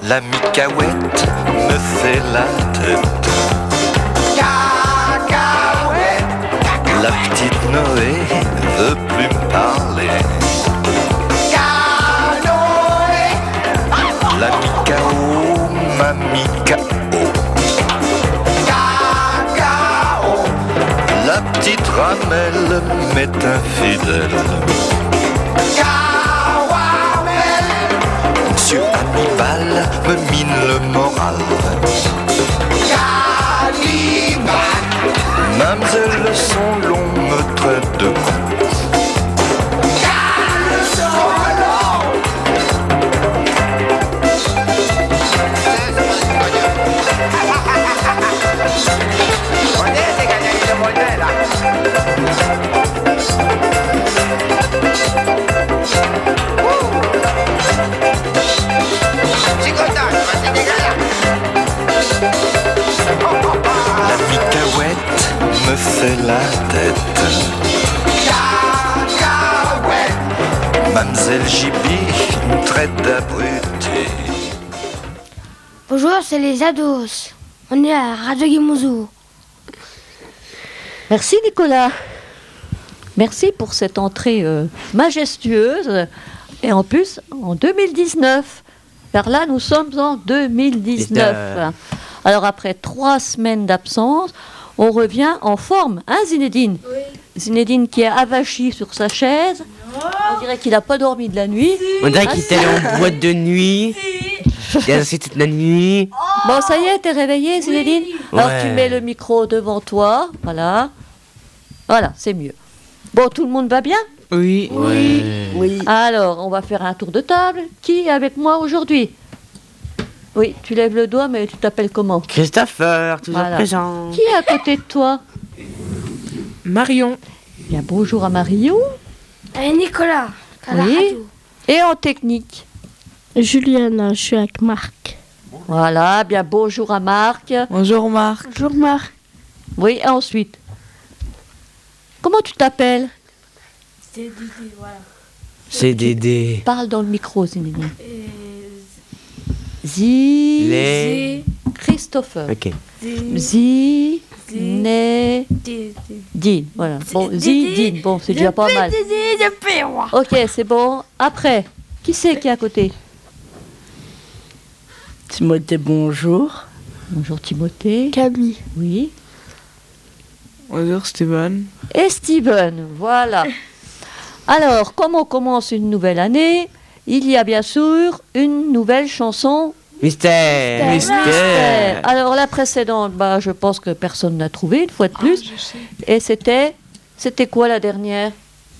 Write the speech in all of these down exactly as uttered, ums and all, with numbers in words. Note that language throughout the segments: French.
La micaouette me fait la tête. Cacaouette. La petite Noé veut plus me parler. Canoë. La micao, ma micao. Cacao. La petite ramelle m'est infidèle. Monsieur Hannibal me mine le moral. Cannibal. Mademoiselle le son long me traite de con. Le son long. Potete cagare le monella. La micaouette me fait la tête. Cacaouette. Mademoiselle Jibi me traite d'abruté. Bonjour, c'est les ados. On est à Radio Guimouzou. Merci Nicolas. Merci pour cette entrée euh, majestueuse. Et en plus, en deux mille dix-neuf. Car là, nous sommes en deux mille dix-neuf. Alors, après trois semaines d'absence, on revient en forme. Hein, Zinedine? Oui. Zinedine qui est avachi sur sa chaise. Non. On dirait qu'il n'a pas dormi de la nuit. Si. On dirait ah, qu'il était allé en boîte de nuit. Si. Il a dansé toute la nuit. Oh. Bon, ça y est, t'es réveillée, Zinedine? Oui. Alors, ouais. Tu mets le micro devant toi. Voilà. Voilà, c'est mieux. Bon, tout le monde va bien? Oui. Oui. Oui. Alors, on va faire un tour de table. Qui est avec moi aujourd'hui? Oui, tu lèves le doigt, mais tu t'appelles comment? Christopher, toujours voilà. Présent. Qui est à côté de toi? Marion. Bien, bonjour à Marion. Et Nicolas. Oui. Et en technique? Juliana, je suis avec Marc. Voilà, bien, bonjour à Marc. Bonjour Marc. Bonjour Marc. Oui, et ensuite? Comment tu t'appelles? C'est Dédé, voilà. C'est Dédé. Parle dans le micro, Zinedine. Zi... Les... Christopher. Ok. Zi... Né... Dine. Voilà. Bon, Zi... Dine. Bon, c'est déjà pas mal. Ok, c'est bon. Après, qui c'est qui est à côté? Timothée, bonjour. Bonjour Timothée. Camille. Oui. Bonjour Steven. Et Steven, voilà. Alors, comme on commence une nouvelle année, il y a bien sûr une nouvelle chanson. Mystère. Mystère. Mystère. Alors, la précédente, bah, je pense que personne n'a trouvé, une fois de plus. Oh, Et c'était, c'était quoi la dernière?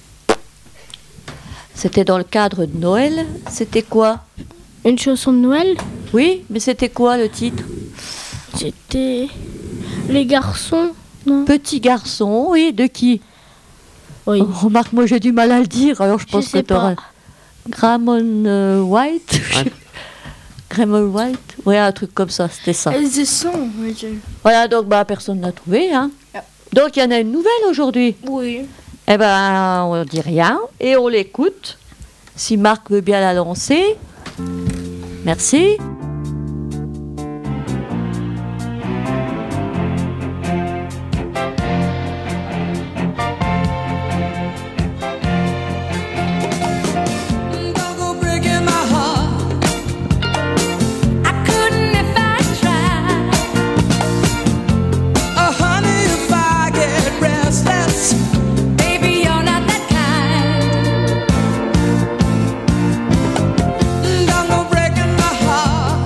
C'était dans le cadre de Noël. C'était quoi? Une chanson de Noël? Oui, mais c'était quoi le titre? C'était Les garçons. Non. Petit garçon, oui, de qui? Oui. Oh, remarque, moi j'ai du mal à le dire, alors je pense je sais que tu auras. Grammon euh, White Grammon White Oui, un truc comme ça, c'était ça. Elles sont, oui. Je... Voilà, donc bah, personne n'a trouvé. Hein. Yeah. Donc il y en a une nouvelle aujourd'hui. Oui. Eh bien, on ne dit rien et on l'écoute. Si Marc veut bien la lancer. Merci. Don't go breaking my heart.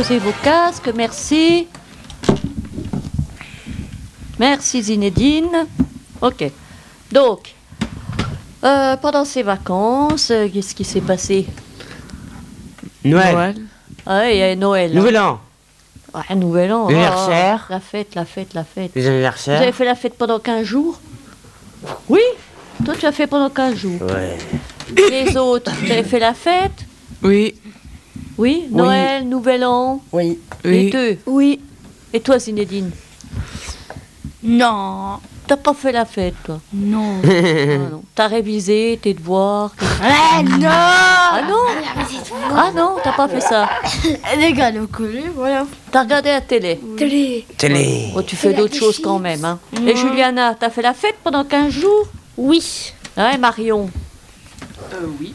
poser vos casques, merci. Merci Zinedine. Ok. Donc, euh, pendant ces vacances, euh, qu'est-ce qui s'est passé? Noël. Noël. Ah, il y a Noël. hein. Nouvel an. Ouais, Nouvel An. L'anniversaire. Ah, la fête, la fête, la fête. Les Vous avez anniversaires. fait la fête pendant quinze jours? Oui. Toi, tu as fait pendant quinze jours. Ouais. Les autres, tu avez fait la fête? Oui. Oui. Noël, Nouvel An. Oui. Les Oui. deux. Oui. Et toi, Zinedine? Non. T'as pas fait la fête, toi? Non. Ah, non. T'as révisé tes devoirs? Ah non. Ah non? Ah non, t'as pas fait ça. Les gars, le collé, voilà. T'as regardé la télé? Télé. Télé. Oh, tu fais d'autres choses quand même, hein. Et Juliana, t'as fait la fête pendant quinze jours? Oui. Ouais, Marion. Euh, oui.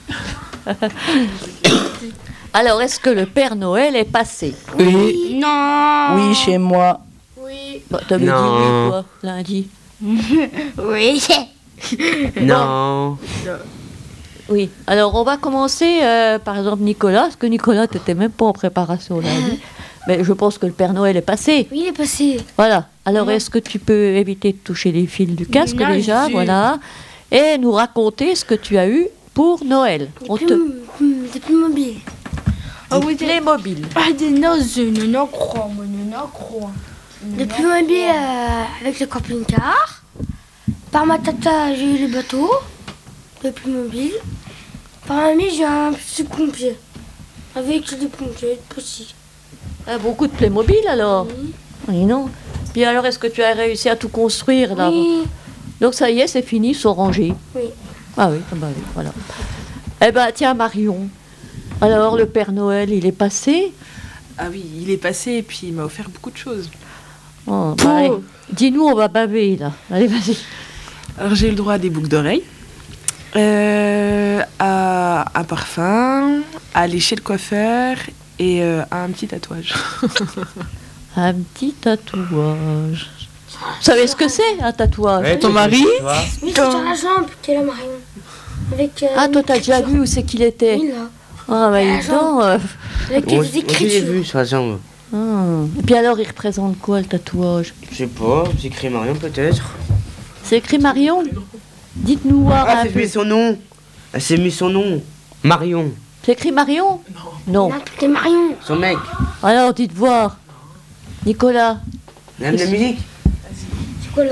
Alors, est-ce que le Père Noël est passé? Oui. Non. Oui, chez moi. Oui. Bah, t'avais dit Non. oui, toi, lundi. Oui. Non. Oui. Alors, on va commencer, euh, par exemple, Nicolas, parce que Nicolas, t'étais même pas en préparation lundi. Mais je pense que le Père Noël est passé. Oui, il est passé. Voilà. Alors, Ouais. est-ce que tu peux éviter de toucher les fils du casque Non, déjà? je- Voilà. Et nous raconter ce que tu as eu pour Noël. On Des te... plus, des plus mobiles. Ah oui, Les mobiles. Ah, des nausées, non, non, crois, moi, non, non, crois. Des plus mobiles euh, avec le camping-car. Par ma tata, j'ai eu les bateaux. Des plus mobiles. Par mamie, j'ai un petit pompier. Avec des pompiers, petits. Ah, beaucoup de Playmobil alors? Oui. Oui, non. Puis alors, est-ce que tu as réussi à tout construire là? Oui. Donc ça y est, c'est fini, ils sont rangés. Oui. Ah oui, ah bah oui, voilà. Eh ben tiens, Marion. Alors, le Père Noël, il est passé? Ah oui, il est passé et puis il m'a offert beaucoup de choses. Oh, bah, allez, dis-nous, on va baver là. Allez, vas-y. Alors j'ai eu le droit à des boucles d'oreilles, euh, à un parfum, à aller chez le coiffeur et euh, à un petit tatouage. Un petit tatouage. Vous savez ce que c'est, un tatouage? Ouais, Ton tu- mari? tu vois. Oui, c'est sur la jambe, t'es là, Marion. Avec, euh, Ah, toi, une t'as déjà écriture. vu où c'est qu'il était? Oui, là. Ah, bah, La dis donc, euh, Avec Moi, des aussi, j'ai écritures. vu sur la jambe. ah. Et puis alors, il représente quoi, le tatouage? Je sais pas, c'est écrit Marion peut-être. C'est écrit Marion? Dites-nous voir Ah, un c'est peu. mis son nom. Ah, c'est mis son nom. Marion. C'est écrit Marion? Non. Non, t'es Marion. Son mec. Alors, dites voir. Nicolas. Même la musique. C'est quoi là?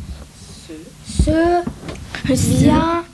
Ce vient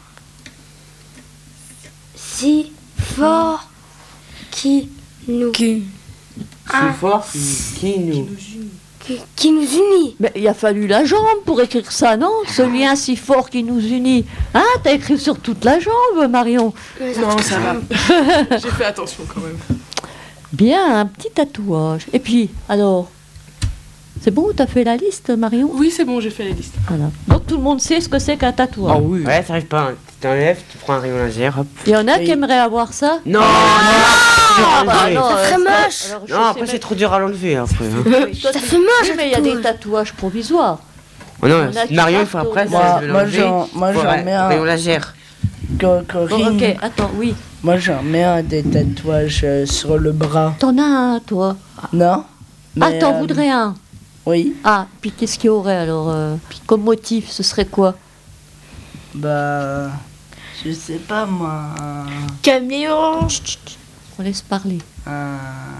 si fort qui nous, Qui Ah. C'est fort qui, qui nous. qui, qui nous unit. Mais il a fallu la jambe pour écrire ça, non? Ce lien si fort qui nous unit. Hein? T'as écrit sur toute la jambe, Marion. Non, ça va. J'ai fait attention quand même. Bien, un petit tatouage. Et puis, alors, c'est bon, t'as fait la liste, Marion? Oui, c'est bon, j'ai fait la liste. Voilà. Donc tout le monde sait ce que c'est qu'un tatouage. oui. Ouais, ça arrive pas. hein. Tu t'enlèves, tu prends un rayon laser, hop. Il y en a qui aimeraient avoir ça? Non, Ah, bah, non, non, Ça euh, ferait moche. alors, je non, sais après c'est même- trop dur à l'enlever après. hein. Oui, toi, Ça tu- fait moche. Oui, mais il y a un des tatouage. tatouages provisoires. Oh non, On a qui Marion, il partent faut après, au- ça, Moi, je vais moi, l'enlever. j'en, moi, Faut j'en un mets un. rayon laser. Co- Bon, Corinne, ok, attends, oui. moi, j'en mets un des tatouages euh, sur le bras. T'en as un, toi? Non? Ah, Mais, t'en euh, voudrais un? Oui. Ah, puis qu'est-ce qu'il y aurait alors euh, comme motif? Ce serait quoi? Bah. Je sais pas, moi. un- Camion. Chut, chut, chut. On laisse parler. un-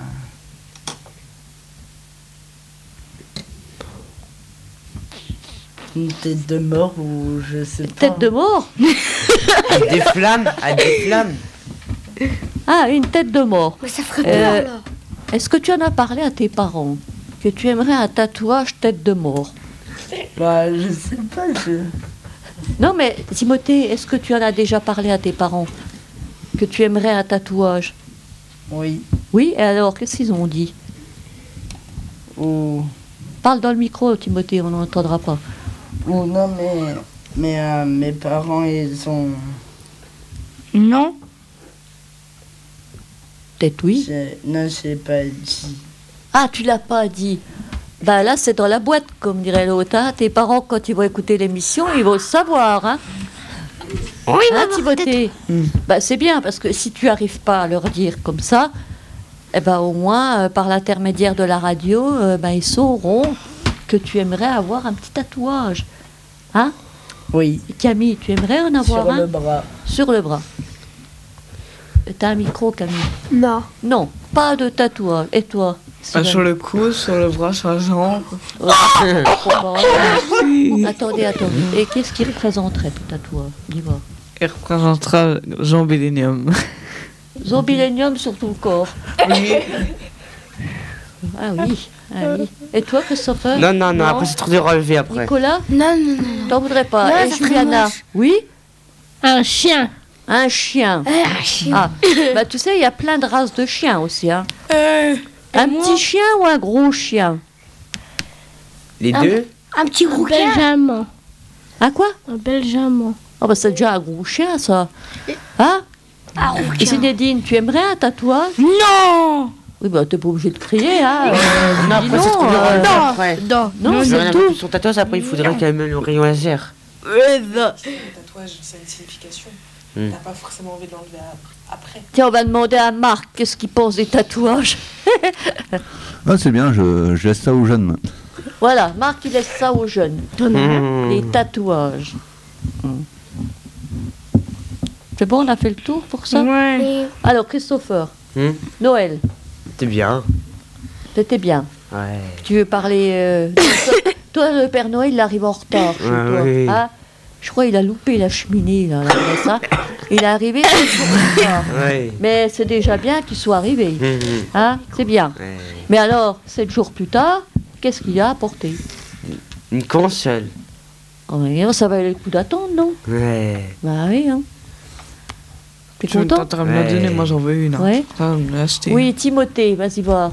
Une tête de mort ou je sais pas. Tête de mort? Avec des flammes, avec des flammes. Ah, une tête de mort. Mais ça ferait Euh, peur là. Est-ce que tu en as parlé à tes parents? Que tu aimerais un tatouage tête de mort? Bah, je sais pas, je. Non, mais Timothée, est-ce que tu en as déjà parlé à tes parents? Que tu aimerais un tatouage? Oui. Oui, et alors, qu'est-ce qu'ils ont dit? Ou. Parle dans le micro, Timothée, on n'entendra pas. Ou non, mais. Mais euh, mes parents, ils ont. Non. Peut-être oui. j'ai- Non, j'ai pas dit. Ah, tu l'as pas dit. Bah là, c'est dans la boîte, comme dirait l'autre. Hein. Tes parents, quand ils vont écouter l'émission, ils vont le savoir. Hein, Oui, hein Timothée? Mm. Bah, c'est bien, parce que si tu arrives pas à leur dire comme ça, eh ben, au moins, euh, par l'intermédiaire de la radio, euh, ben, ils sauront que tu aimerais avoir un petit tatouage. Hein? Oui, Camille, tu aimerais en avoir sur un le bras. sur le bras. T'as un micro, Camille? Non. Non, pas de tatouage. Et toi? Ah, sur le cou, sur le bras, sur la jambe. Attendez, attendez. Et qu'est-ce qui représenterait ton tatouage? Dis-moi. Il représentera Jean Millennium. Zombilenium sur tout le corps. Oui. Ah oui, ah oui. Et toi, Christopher? Non, non, non, après c'est trop de relevé après. Nicolas? Non, non, non. T'en voudrais pas? Non, Et ça ferait Juliana? moche. Oui? Un chien. Un chien. Eh, un chien. Ah, bah tu sais, il y a plein de races de chiens aussi. Hein. Euh, Un moi petit chien ou un gros chien? Les Ah. deux? Un petit un rouquin. belge-allemand. Un quoi? Un belge-allemand. Oh bah c'est déjà un gros chien, ça. Hein? Un Et rouquin. Zinedine, tu aimerais un tatouage? Non. Oui, bah t'es pas obligé de crier, hein. Euh, Non, dis après c'est non, trop de euh, relevé non. après. Non. Non, Je c'est rien tout. Son tatouage, après il faudrait quand même le rayon laser. Le tatouage, c'est une signification. Hmm. T'as pas forcément envie de l'enlever à- après. Tiens, on va demander à Marc qu'est-ce qu'il pense des tatouages. Ah, c'est bien, je, je laisse ça aux jeunes. Voilà, Marc, il laisse ça aux jeunes. Mmh. Les tatouages. Hmm. C'est bon, on a fait le tour pour ça? Ouais. Et Alors, Christopher, Hmm. Noël, C'était bien. c'était bien. Ouais. Tu veux parler... euh, toi, toi, le Père Noël, il arrive en retard chez Ouais, toi. oui. Hein? Je crois qu'il a loupé la cheminée, là, là, comme ça. Il est arrivé sept jours plus tard. Ouais. Mais c'est déjà bien qu'il soit arrivé. Mmh. Hein? C'est bien. Ouais. Mais alors, sept jours plus tard, qu'est-ce qu'il a apporté? Une console. Oh, mais ça valait le coup d'attendre, non? Ouais. Bah oui, hein. T'es Tu content? t'as me la donner, Ouais. moi j'en veux une. Hein. Ouais. Ça, me l'a acheté. Oui, Timothée, vas-y voir.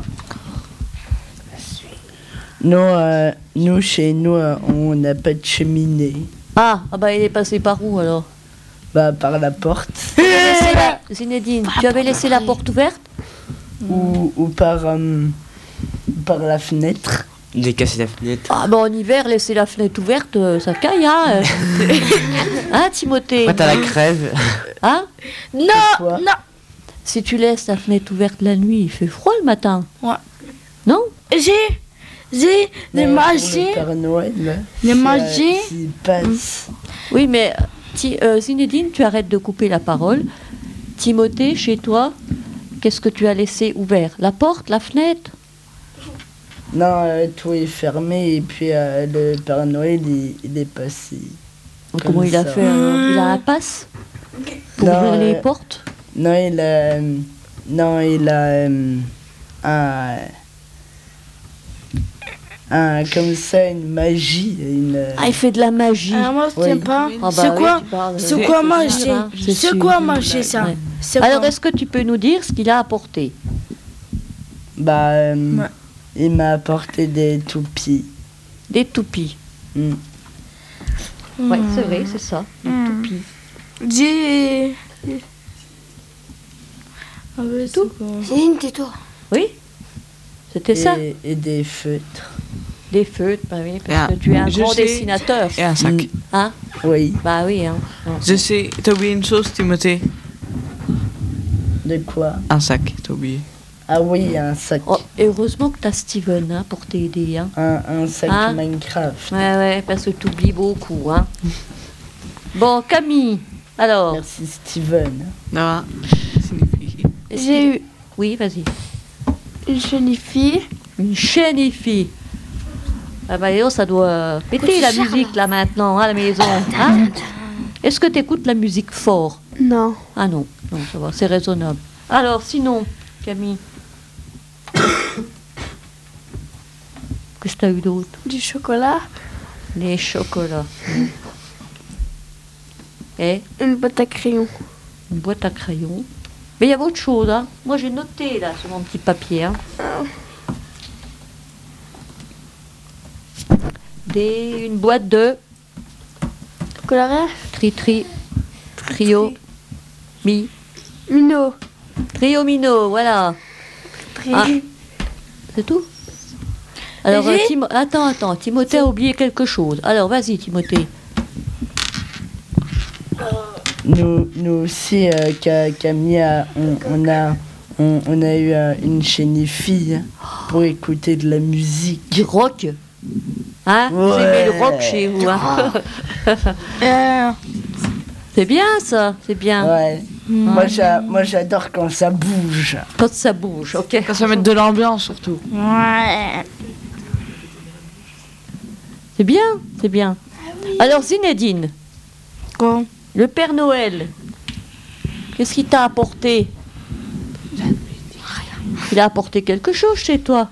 Nous, euh, nous, chez nous, euh, on n'a pas de cheminée. Ah, ah bah il est passé par où alors? Bah, par la porte. Tu avais laissé la- Zinedine, tu avais laissé la porte ouverte? Ou, ou par, euh, par la fenêtre. Il a cassé la fenêtre. Ah bah en hiver, laisser la fenêtre ouverte, euh, ça caille, hein? euh. Hein, Timothée? Après t'as la crève. Hein? Non. Quoi? Non. Si tu laisses la fenêtre ouverte la nuit, il fait froid le matin. Ouais. Non? J'ai. J'ai Mais des pour magies. le Père Noël, Les ça- magies. s'il passe. Oui, mais Ti- euh, Zinedine, tu arrêtes de couper la parole. Timothée, chez toi, qu'est-ce que tu as laissé ouvert? La porte, la fenêtre? Non, euh, tout est fermé et puis euh, le Père Noël, il, il est passé. Comment Comme il a ça. fait alors? Il a un passe pour Non, ouvrir les euh, portes? Non, il a. euh, non, il a. euh, un. Un. Comme ça, une magie. Une, Ah, il fait de la magie. Ah, moi, je Oui. sais pas. Ah bah C'est oui, quoi? tu parles, C'est euh, quoi sûr, manger? hein, C'est sûr. quoi manger ça? Ouais. C'est Alors, quoi? est-ce que tu peux nous dire ce qu'il a apporté? Bah. euh, Ouais. Il m'a apporté des toupies. Des toupies. Hmm. Oui, c'est vrai, c'est ça. Des Hmm. toupies. J'ai. Ah ouais, Tout. c'est quoi? Céline, tais-toi. Oui? C'était ça? Et, et des feutres. Des feutres, bah oui, parce Ah, que tu es un je grand sais. dessinateur. Et un sac. Mm. Hein? Oui. Bah oui, hein. Je sais, t'as oublié une chose, Timothée. De quoi? Un sac, t'as oublié. Ah oui, un sac. Oh, et heureusement que t'as Steven hein, pour t'aider. Hein. Un, un sac Hein? Minecraft. Ouais, ouais, parce que t'oublies beaucoup. Hein. Bon, Camille, alors. Merci Steven. Non, signifie. J'ai eu Oui, vas-y. une jolie fille. Une chaîne IFI. Ah bah, dis-donc, ça doit péter la musique là maintenant, hein, à la maison. Hein? Est-ce que tu écoutes la musique fort? Non. Ah non, non, ça va, c'est raisonnable. Alors, sinon, Camille, qu'est-ce que tu as eu d'autre? Du chocolat. Les chocolats. Mm. Et Une boîte à crayons. une boîte à crayons. Mais il y a autre chose, hein. Moi, j'ai noté là sur mon petit papier. Hein. Des, une boîte de Coloré. tri-tri, trio, mi, Mino. trio mino, voilà. Tri. Ah. C'est tout? Alors, Vas-y. euh, Timo- attends, attends, Timothée a oublié quelque chose. Alors, vas-y, Timothée. Nous, nous aussi, euh, Ca- Camille, a- on, on a, On, on a eu euh, une chaîne fille pour écouter de la musique. Du rock. Hein? Vous Ouais. aimez le rock chez vous, hein? Euh, C'est bien ça, c'est bien. Ouais. Moi, j'a- moi, j'adore quand ça bouge. Quand ça bouge, ok. Quand ça met de l'ambiance surtout. ouais. C'est bien, c'est bien. Alors Zinedine, Quoi? le Père Noël, qu'est-ce qu'il t'a apporté? Il a apporté quelque chose chez toi.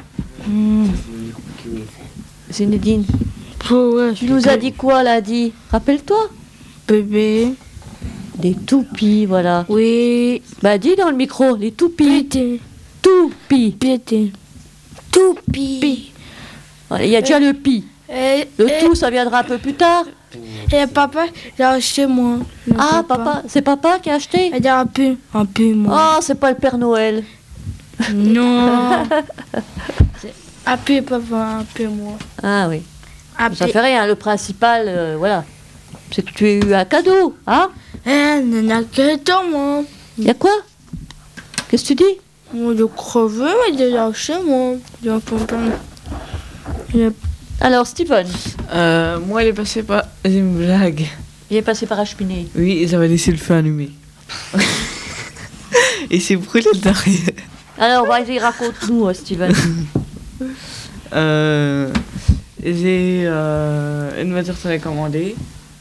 Zinedine, Ouais, tu nous as dit quoi là, dit? Rappelle-toi. bébé. Des toupies, voilà. Oui. Bah dis dans le micro, les toupies. Pété. Toupies. Pété. Toupi. Voilà, il y a déjà le pi. Et, Le et- tout, ça viendra un peu plus tard. et papa, il a acheté moi. Le Ah, papa, c'est papa qui a acheté? Il a un peu, un peu moi. Ah, c'est pas le Père Noël. Non. C'est un peu papa, un peu moi. Ah oui. Un Ça peu. fait rien, le principal, euh, voilà. C'est que tu as eu un cadeau, hein? Eh, n'en a que toi, moi. Y a quoi? Qu'est-ce que tu dis? Moi, je crevé, mais il a acheté moi. Il a papa. Il a- Alors, Steven, Euh, moi, il est passé par une blague. il est passé par la cheminée. Oui, et ça va laisser le feu allumé. Et c'est brûlé derrière. Alors, vas-y, raconte-nous, euh, Steven. Euh, j'ai euh, une voiture télécommandée.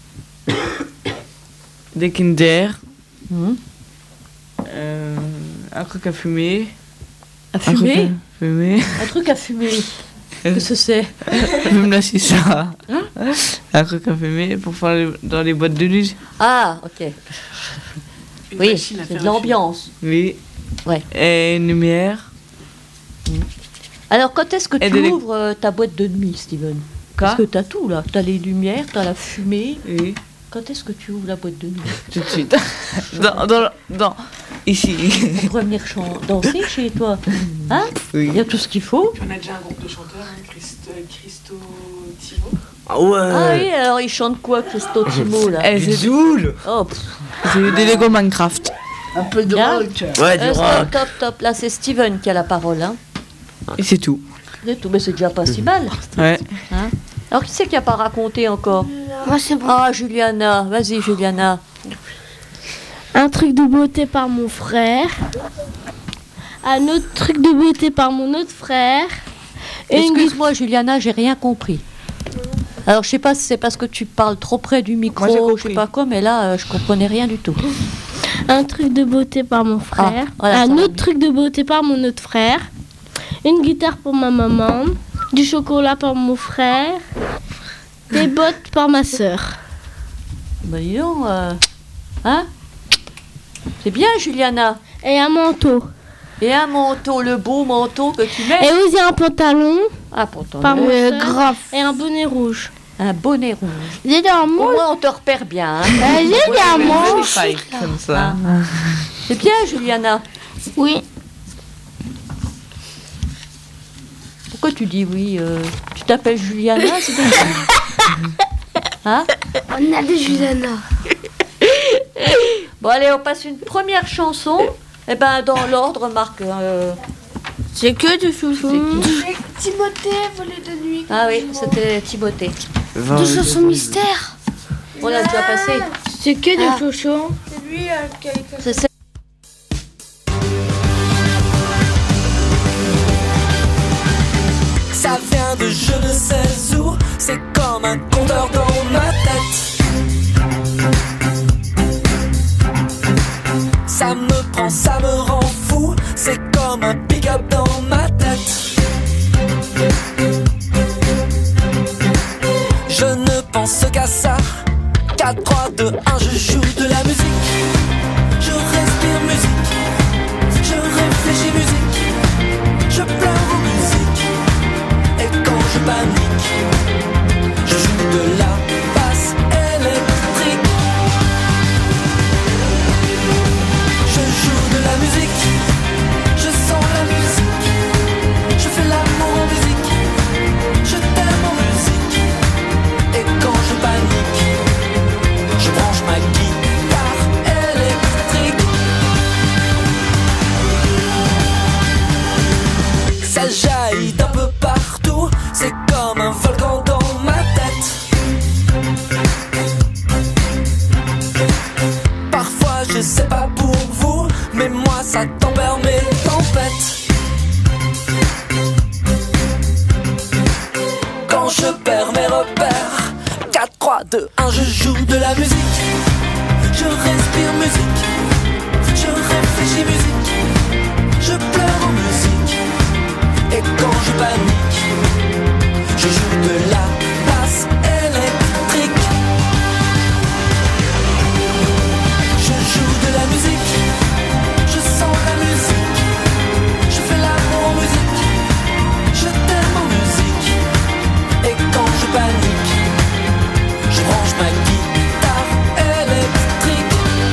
Des Kinder. Mhm. euh, un truc à fumer. À Un truc fumer? à fumer. Un truc à fumer. Qu'est-ce que c'est? Même la chicha. Hein? Un truc à fumer pour faire les- dans les boîtes de nuit. Ah, ok. Oui, c'est de l'ambiance. Oui. Ouais. Et une lumière. Alors, quand est-ce que Et tu de l'é- ouvres euh, ta boîte de nuit, Steven? Parce que t'as tout, là. T'as les lumières, t'as la fumée. Oui. Quand est-ce que tu ouvres la boîte de nuit? Tout de suite. dans, dans, dans, ici. On pourrait venir chan- danser chez toi. Hein? Oui. Il y a tout ce qu'il faut. On a déjà un groupe de chanteurs, hein, Christo, Christo Thibault. Ah ouais. Ah oui, alors il chante quoi, Christo Timo, là? Eh, c'est Zoul. Oh, pff. c'est des Lego Minecraft. Un peu de Bien. rock. Ouais, du Euh, rock. stop, top, top. Là, c'est Steven qui a la parole. Hein. Et c'est tout. C'est tout, mais c'est déjà pas si mal. Ouais. Hein. Alors, qui c'est qui a pas raconté encore? Moi, c'est bon. Ah, Juliana. Vas-y, Juliana. Un truc de beauté par mon frère. Un autre truc de beauté par mon autre frère. Et une Excuse-moi, Juliana, j'ai rien compris. Alors, je sais pas si c'est parce que tu parles trop près du micro, Moi, j'ai je sais compris. pas quoi, mais là, euh, je comprenais rien du tout. un truc de beauté par mon frère. Ah, voilà, ça un va autre mieux. truc de beauté par mon autre frère. Une guitare pour ma maman. Du chocolat par mon frère. Des bottes par ma sœur. Bah, dis donc, euh, hein? C'est bien, Juliana. Et un manteau. Et un manteau, le beau manteau que tu mets. Et aussi un pantalon Ah, pourtant, par mon Euh, sœur. grave. Et un bonnet rouge. un bonnet rouge. J'ai dit un Au mot. moins, on te repère bien. Hein. J'ai dit un mot. Comme ça. C'est bien, Juliana. Oui. Pourquoi tu dis oui euh, Tu t'appelles Juliana, c'est bien. Hein? On a des Juliana. Bon, allez, on passe une première chanson. Eh ben, dans l'ordre, Marc. euh, C'est que du chouchou. Timothée, volée de nuit. Ah oui, c'était Timothée. Des chansons mystères. On l'a déjà passé. C'est que Ah. du chouchou. C'est lui qui a écrit. C'est ça. Ça vient de je ne sais où, c'est comme un compteur dans ma tête. Ça me prend, ça me rend fou, c'est comme un pick-up dans ma tête. Je ne pense qu'à ça, quatre, trois, deux, un, je joue de la musique. Je respire musique, je réfléchis musique, je pleure aux musiques. Et quand je panique, je joue de la basse électrique. Je joue de la musique, je sens la musique. Je fais l'amour en musique, je t'aime en musique. Et quand je panique, je branche ma guitare électrique. joue de la musique, je respire musique, je réfléchis musique, je pleure en musique. Et quand je panique, je joue de la basse électrique. Je joue de la musique, je sens la musique, je fais l'amour en musique, je t'aime en musique. Et quand je panique, je branche ma guitare électrique.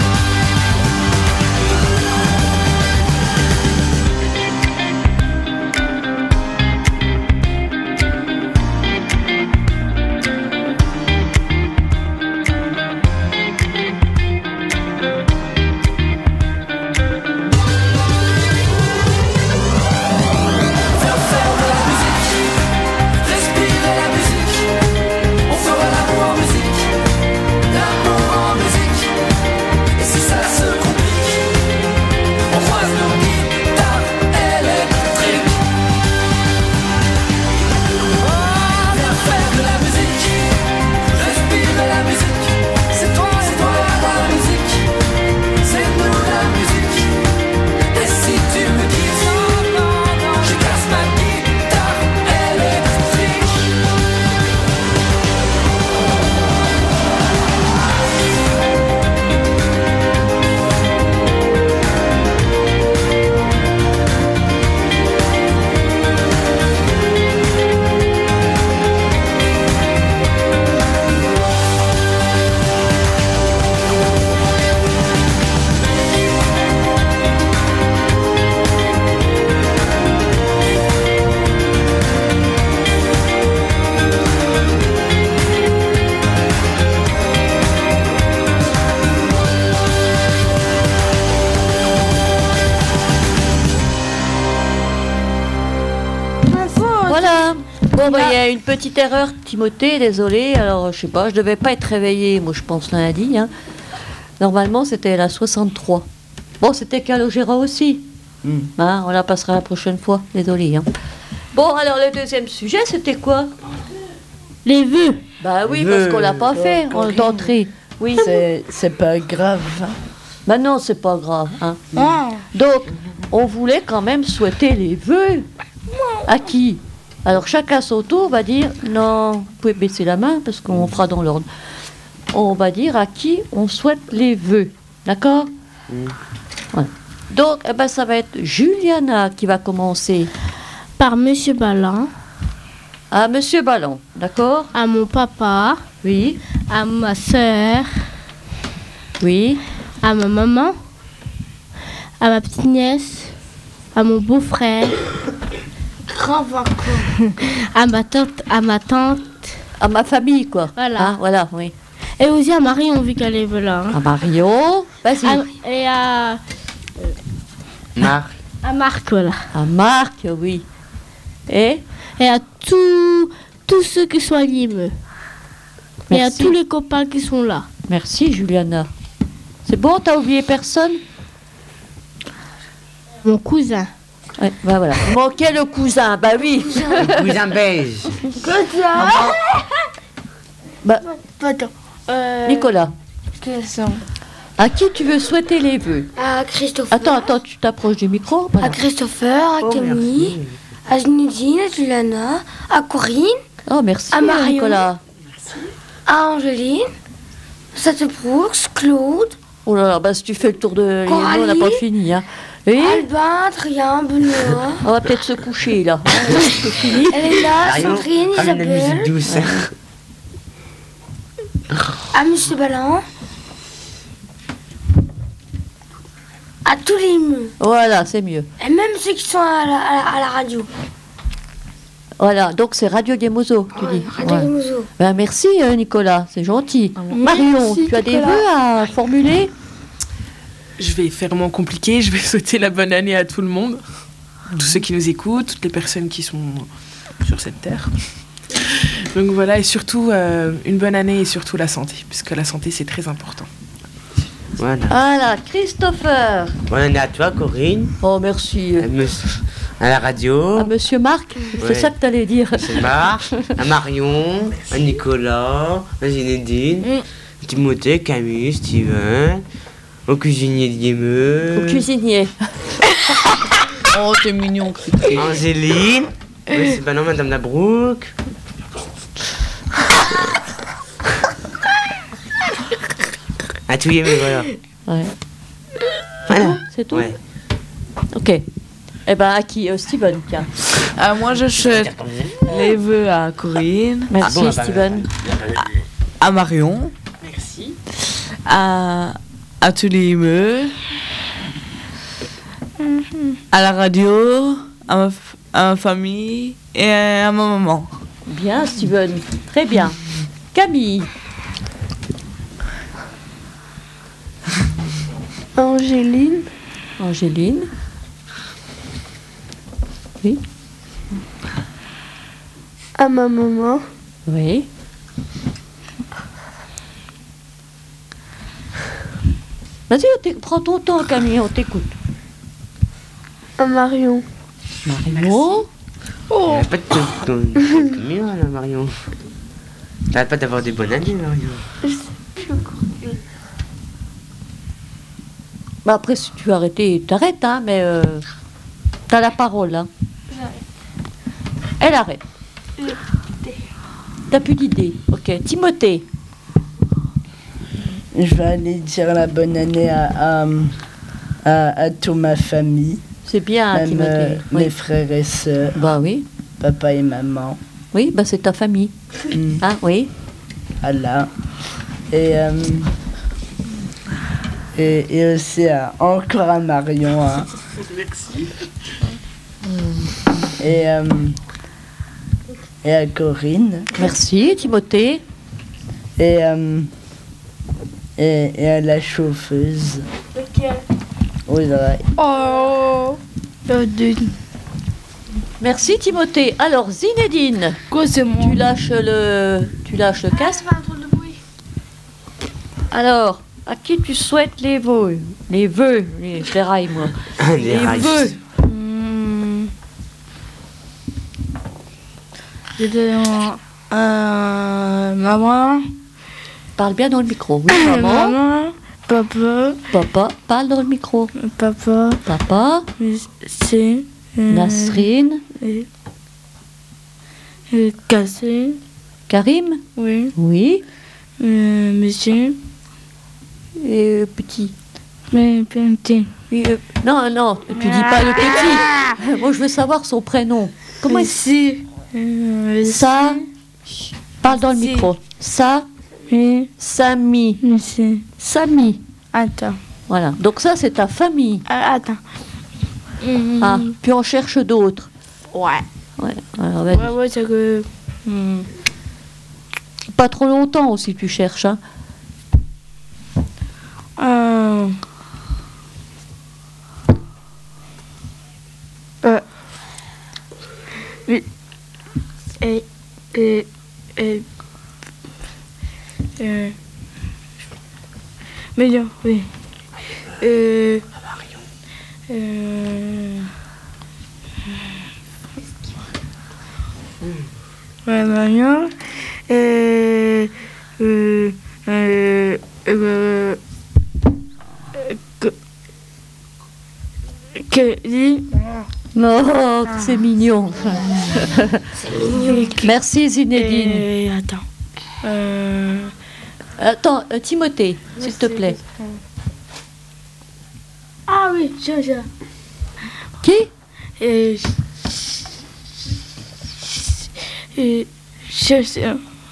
Voilà. Bon, bah, il y a une petite erreur, Timothée, désolé. Alors, je sais pas, je devais pas être réveillée, moi, je pense, lundi. Hein. Normalement, c'était la soixante-trois. Bon, c'était Calogéra aussi. Mm. Hein, on la passera la prochaine fois, désolé. Hein. Bon, alors, le deuxième sujet, c'était quoi? Les vœux. Bah oui, parce qu'on l'a pas fait en d'entrée. Oui. C'est, c'est pas grave. Hein. Bah non, c'est pas grave. Hein. Ah. Donc, on voulait quand même souhaiter les vœux. À qui? Alors, chacun son tour va dire, non, vous pouvez baisser la main parce qu'on fera dans l'ordre. On va dire à qui on souhaite les vœux. D'accord? Mmh. Voilà. Donc, eh ben, ça va être Juliana qui va commencer. Par Monsieur Ballon. À Monsieur Ballon, d'accord? À mon papa. Oui. À ma soeur. Oui. À ma maman. À ma petite nièce. À mon beau-frère. à ma tante, à ma tante, à ma famille, quoi. Voilà. Ah, voilà, oui. Et aussi à Marion, vu qu'elle est là. Hein. À Marion, vas-y. À, et à Marc. À Marc, voilà. À Marc, oui. Et et à tous tous ceux qui sont à Nîmes. Et à tous les copains qui sont là. Merci, Juliana. C'est bon, t'as oublié personne? Mon cousin. Ouais, bah voilà. Il manquait le cousin, bah oui. Le cousin beige. Cousin. Bah, Attends. Euh... Nicolas. Question. À qui tu veux souhaiter les vœux? À Christopher. Attends, attends, tu t'approches du micro? Voilà. À Christopher, à oh, Camille, à Zinedine, à Juliana, à Corinne. Oh, merci, à Marion, Nicolas. Merci. À Angeline, Sate Brooks, Claude. Oh là là, bah si tu fais le tour de Coralie, on n'a pas fini, hein. Et Albin, Adrien, Benoît. On va peut-être se coucher, là. C'est fini. Elena, Sandrine, Isabelle. La musique douce. À Monsieur Ballon. À tous les meux. Voilà, c'est mieux. Et même ceux qui sont à la, à la, à la radio. Voilà, donc c'est Radio Gemozo, tu ouais, dis. Radio ouais. Gemozo. Ben, merci, euh, Nicolas, c'est gentil. Merci, Marion, tu as Nicolas. des vœux à formuler? Je vais faire moins compliqué, je vais souhaiter la bonne année à tout le monde, tous ceux qui nous écoutent, toutes les personnes qui sont sur cette terre. Donc voilà, et surtout euh, une bonne année et surtout la santé, puisque la santé c'est très important. Voilà. Voilà, Christopher. Bonne année à toi, Corinne. Oh, merci. À, monsieur, à la radio. À Monsieur Marc, c'est ouais. ça que tu allais dire. Monsieur Marc, à Marion, à Nicolas, à Zinedine, Timothée, Camille, Steven, au cuisinier Diemeux. Au cuisinier. Oh, t'es mignon, Cricket. Angéline. Oui, c'est pas non, Madame Labrouque. À tout y mais voilà. Ouais. Voilà. C'est tout. Ouais. Ok. Eh ben, à qui euh, Steven, tiens. Ah, moi, je souhaite les vœux à Corinne. Merci, Ah bon, bah, Steven. À Marion. Merci. À, à tous les immeubles. À la radio. À ma, f- à ma famille. Et à ma maman. Bien, Steven. Très bien. Camille. Angéline. Angéline. Oui. À ma maman. Oui. Vas-y, on t'éc- prends ton temps, Camille, on t'écoute. À Marion. Marion. Oh. Elle a pas de ton- ton- mieux, là, Marion. T'arrêtes pas d'avoir des bonnes années, Marion. Bah après, si tu veux arrêter, t'arrêtes, hein, mais euh, t'as la parole, hein. Elle arrête. T'as plus d'idée. Ok. Timothée. Je vais aller dire la bonne année à, à, à, à toute ma famille. C'est bien, Même Timothée. euh, Oui. mes frères et sœurs, Bah oui. papa et maman. Oui, bah c'est ta famille. Mm. Hein, oui. Voilà. Et, euh, et, et aussi à- encore à Marion. Hein. Merci. Et, euh, et à Corinne. Merci, Timothée. Et, euh, et, et à la chauffeuse. Ok. Audrey. Oh. Merci, Timothée. Alors, Zinedine. Quoi, c'est moi? Tu lâches le, tu lâches le casque. un drôle de bruit. Alors, à qui tu souhaites les vœux? Les vœux, les, je les raille, moi. Les Les rails. vœux. Hmm. J'étais en- euh, maman. Parle bien dans le micro. Oui, maman. Maman. Papa. Papa, parle dans le micro. Papa. Papa, C'est. euh, Nasrine, et- et Cassé. Karim. Oui. Oui. Euh, monsieur. Et euh, petit. Mais petit. Oui, euh, non, non, tu dis pas le petit. Moi, je veux savoir son prénom. Comment il Ici. Euh, Ça. Parle dans le Si. micro. Ça. Oui. Sami. Ici. Sami. Attends. Voilà. Donc ça, c'est ta famille. Ah, attends. Ah, puis on cherche d'autres. Ouais. Ouais. Alors, vas-y. Ouais, ouais, c'est que. Hmm. Pas trop longtemps aussi, tu cherches. Hein. Euh. Euh. Oui. Et. Et. Et. Euh. Mais non, oui. Euh. Euh. Ouais, Marion. Euh. Euh. Euh. Euh. Que. Que. Dis. Oh, c'est mignon. Merci Zinedine. Et attends. Euh. Attends, euh, Timothée, s'il te plaît. Ah oui, je, je. Qui? Et. Et. Je sais.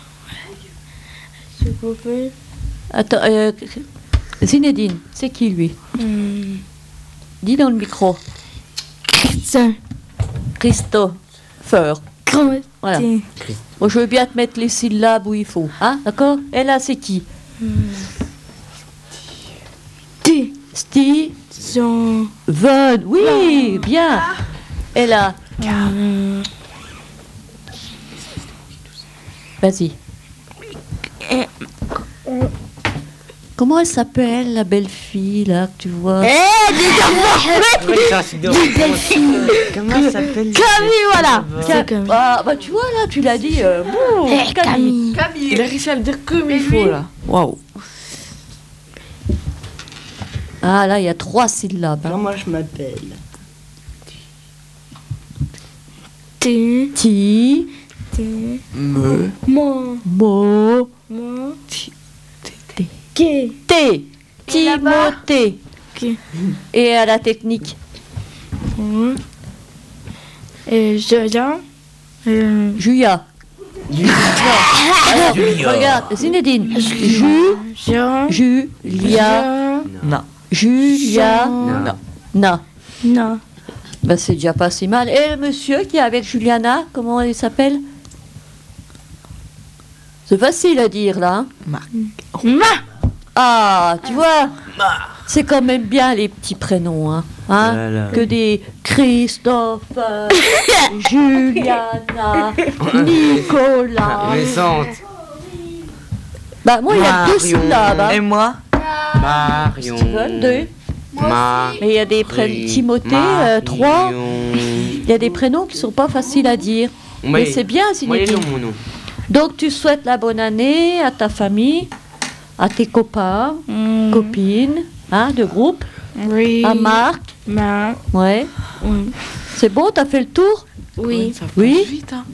Je comprends. Attends, euh, Zinedine, c'est qui lui? Hmm. Dis dans le micro. Ça. Christopher. Comment Voilà. t'es? Moi, je veux bien te mettre les syllabes où il faut. Hein, d'accord? Et là, c'est qui? T'es. Steve. Son. Von. Oui, bien. Et là? Euh, Vas-y. Comment elle s'appelle, la belle fille, là, que tu vois? Ouais, c'est un site de- Comment elle s'appelle? Camille, voilà. C'est Camille. Ah, bah, tu vois, là, tu l'as dit. euh, bon, Eh, Camille. Il a réussi à le dire comme il faut, là. Waouh. Ah, là, il y a trois syllabes. hein. Comment je m'appelle? Ti. Ti, Me. Mo. mo, Mo. Ti. Ke. té. Et là-bas Timothée. Ke. Et à la technique. Mm. Et Julien. Euh, Julia. Alors, regarde, Zinedine. Ju, Jean. Julia. Non. Julia. Non. Na. Non. Ben, c'est déjà pas si mal. Et le monsieur qui est avec Juliana, comment il s'appelle? C'est facile à dire, là. hein. Ma. Ah, tu vois, c'est quand même bien les petits prénoms, hein. hein Voilà. Que des Christophe, euh, Juliana, Nicolas. Récente. Bah, moi, il y a deux syllabes. hein. Et moi? Marion. Steven, deux. Ma. Mais il y a des prénoms. Timothée, euh, trois. Il y a des prénoms qui sont pas faciles à dire. Mais c'est bien, Moi, il est Zinedine. long, mon nom. Donc, tu souhaites la bonne année à ta famille, à tes copains, Mm. copines, hein, de groupe, Oui. à Marc. Ma. Ouais. Oui. C'est bon, t'as fait le tour? Oui. Ça passe Oui. vite, hein.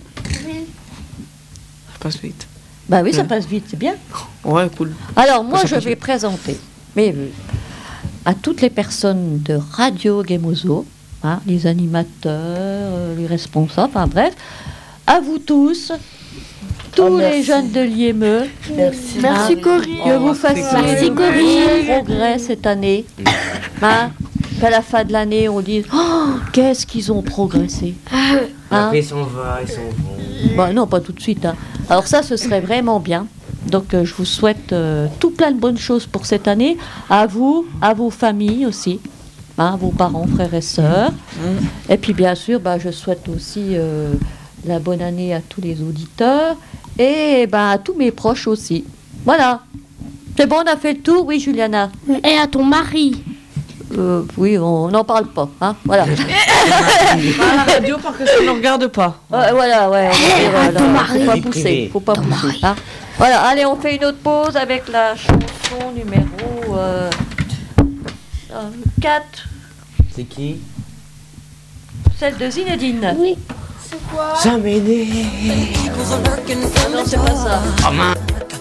Ça passe vite. Bah oui, ça Ouais. passe vite, c'est bien. Ouais, cool. Alors, moi, Ça je passe vais vite. présenter mais, euh, à toutes les personnes de Radio Gemozo, hein, les animateurs, euh, les responsables, enfin bref, à vous tous, tous Oh, les merci. jeunes de l'I M E, Merci. Merci Ah. Corinne. que vous fassiez Merci, de Corinne. gros progrès cette année. Hein, qu'à la fin de l'année, on dise oh, qu'est-ce qu'ils ont progressé. Hein. Après, ils s'en vont, ils s'en vont. Bah, non, pas tout de suite. hein. Alors ça, ce serait vraiment bien. Donc euh, je vous souhaite euh, tout plein de bonnes choses pour cette année. À vous, à vos familles aussi. Hein, vos parents, frères et sœurs. Et puis bien sûr, bah, je souhaite aussi euh, la bonne année à tous les auditeurs et bah, à tous mes proches aussi. Voilà. C'est bon, on a fait le tour, oui, Juliana. Et à ton mari. Euh, oui, on n'en parle pas. Hein, voilà. À la radio, parce que ça ne regarde pas. Ouais, voilà, ouais. on va dire, ton voilà, mari. faut pas Vie pousser. privée. Faut pas pousser. hein. Voilà, allez, on fait une autre pause avec la chanson numéro euh, euh, quatre, C'est qui? celle de Zinedine. Oui. Jamais né. Non, c'est pas ça. Oh mince.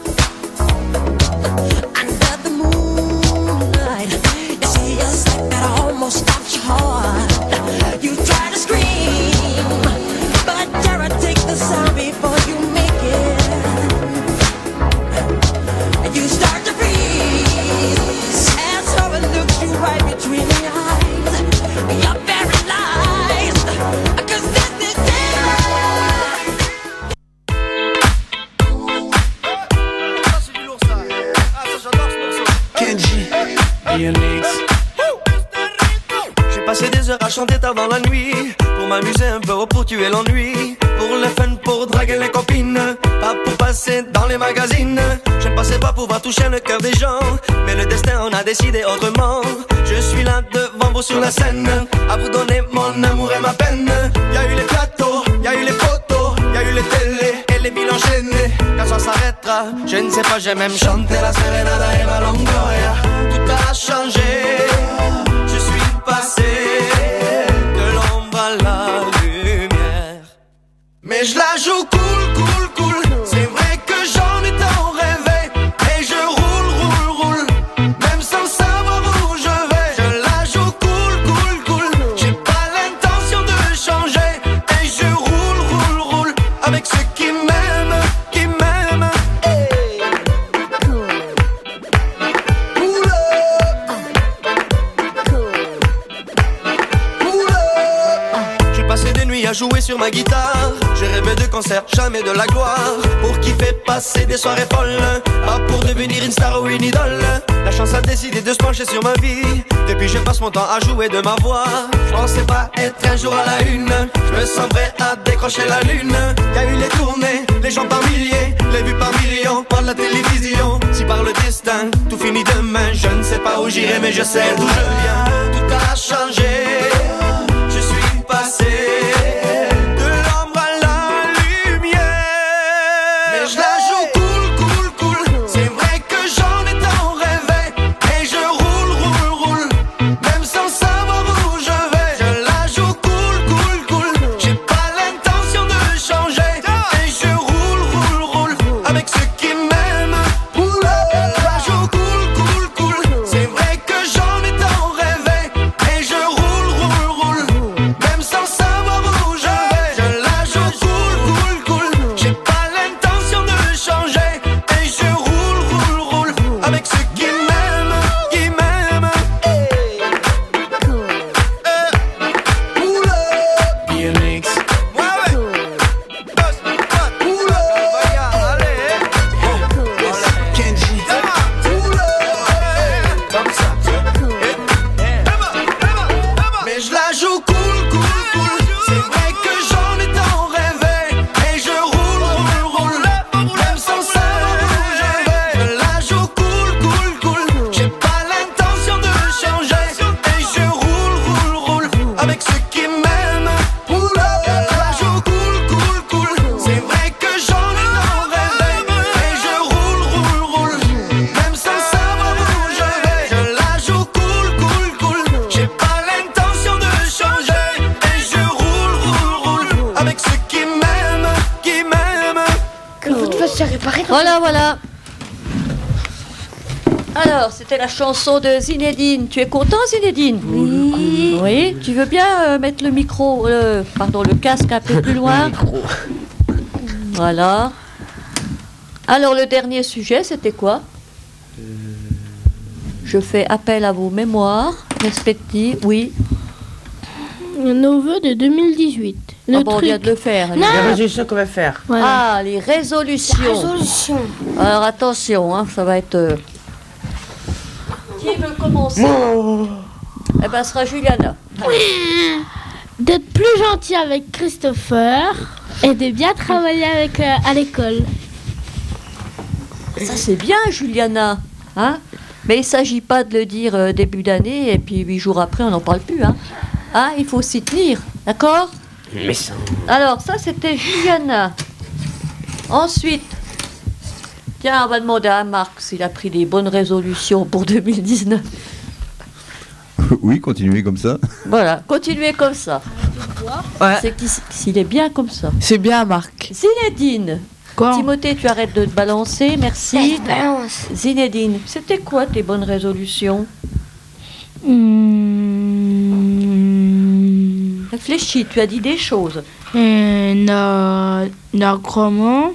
Under the moonlight, it feels like that almost stops your heart. You try to scream, but terror takes the sound before you make it. And you start to freeze, and so it looks you right between the eyes. You're paralyzed, 'cause this is terror. Kenji, Ionix. J'ai passé des heures à chanter tard dans la nuit, pour m'amuser un peu, pour tuer l'ennui, pour le fun, pour draguer les copines, pas pour passer dans les magazines. Je ne pensais pas pouvoir toucher le cœur des gens, mais le destin en a décidé autrement. Je suis là devant vous sur la scène, à vous donner mon amour et ma peine. Y a eu les plateaux, y a eu les photos, y a eu les télés et les villes enchaînées. Quand ça s'arrêtera, je ne sais pas, j'ai même chanté la Serenada et ma Longoria. Tout a changé, je suis passé de l'ombre à la lumière. Mais je la joue cool, cool, cool. C'est vrai que j'en ai tant rêvé. Et je roule, roule, roule, même sans savoir où je vais. Je la joue cool, cool, cool. J'ai pas l'intention de changer. Et je roule, roule, roule, avec ceux qui m'aiment, qui m'aiment. Hey. Cool. J'ai passé des nuits à jouer sur ma guitare. J'ai rêvé de concerts, jamais de la gloire. Pour kiffer, passer des soirées folles, pas pour devenir une star ou une idole. La chance a décidé de se pencher sur ma vie. Depuis je passe mon temps à jouer de ma voix. Je pensais pas être un jour à la une. Je me sens prêt à décrocher la lune. Y a eu les tournées, les gens par milliers, les vues par millions, par la télévision. Si par le destin, tout finit demain. Je ne sais pas où j'irai, mais je sais d'où je viens. Tout a changé, je suis passé de l'ombre à la lumière. Mais je la joue cool, cool, cool. C'est vrai que j'en ai tant rêvé. Et je roule, roule, roule, Voilà, voilà. Alors, c'était la chanson de Zinedine. Tu es content, Zinedine? Oui. Oui. Tu veux bien euh, mettre le micro, euh, pardon, le casque un peu plus loin? Voilà. Alors, le dernier sujet, c'était quoi? Je fais appel à vos mémoires respectives. Oui. Nos vœux de deux mille dix-huit. Le Ah bon, on truc. vient de le faire. Non. Les résolutions qu'on va faire. Voilà. Ah, les résolutions. Résolution. Alors, attention, hein, ça va être... euh, Qui veut commencer? Eh ben, ce sera Juliana. D'être plus gentil avec Christopher et de bien travailler avec euh, à l'école. Ça, c'est bien, Juliana. Hein? Mais il ne s'agit pas de le dire euh, début d'année et puis huit jours après, on n'en parle plus. Hein? Hein, il faut s'y tenir, d'accord? Mais ça. Alors, ça, c'était Juliana. Ensuite, tiens, on va demander à Marc s'il a pris des bonnes résolutions pour deux mille dix-neuf. Oui, continuez comme ça. Voilà, continuez comme ça. Ouais. C'est qu'il- s'il est bien comme ça. C'est bien, Marc. Zinedine. Quoi? Timothée, tu arrêtes de te balancer, merci. Balance. Zinedine, c'était quoi tes bonnes résolutions? Hmm. Réfléchis, tu as dit des choses. Euh, na- Nagrement.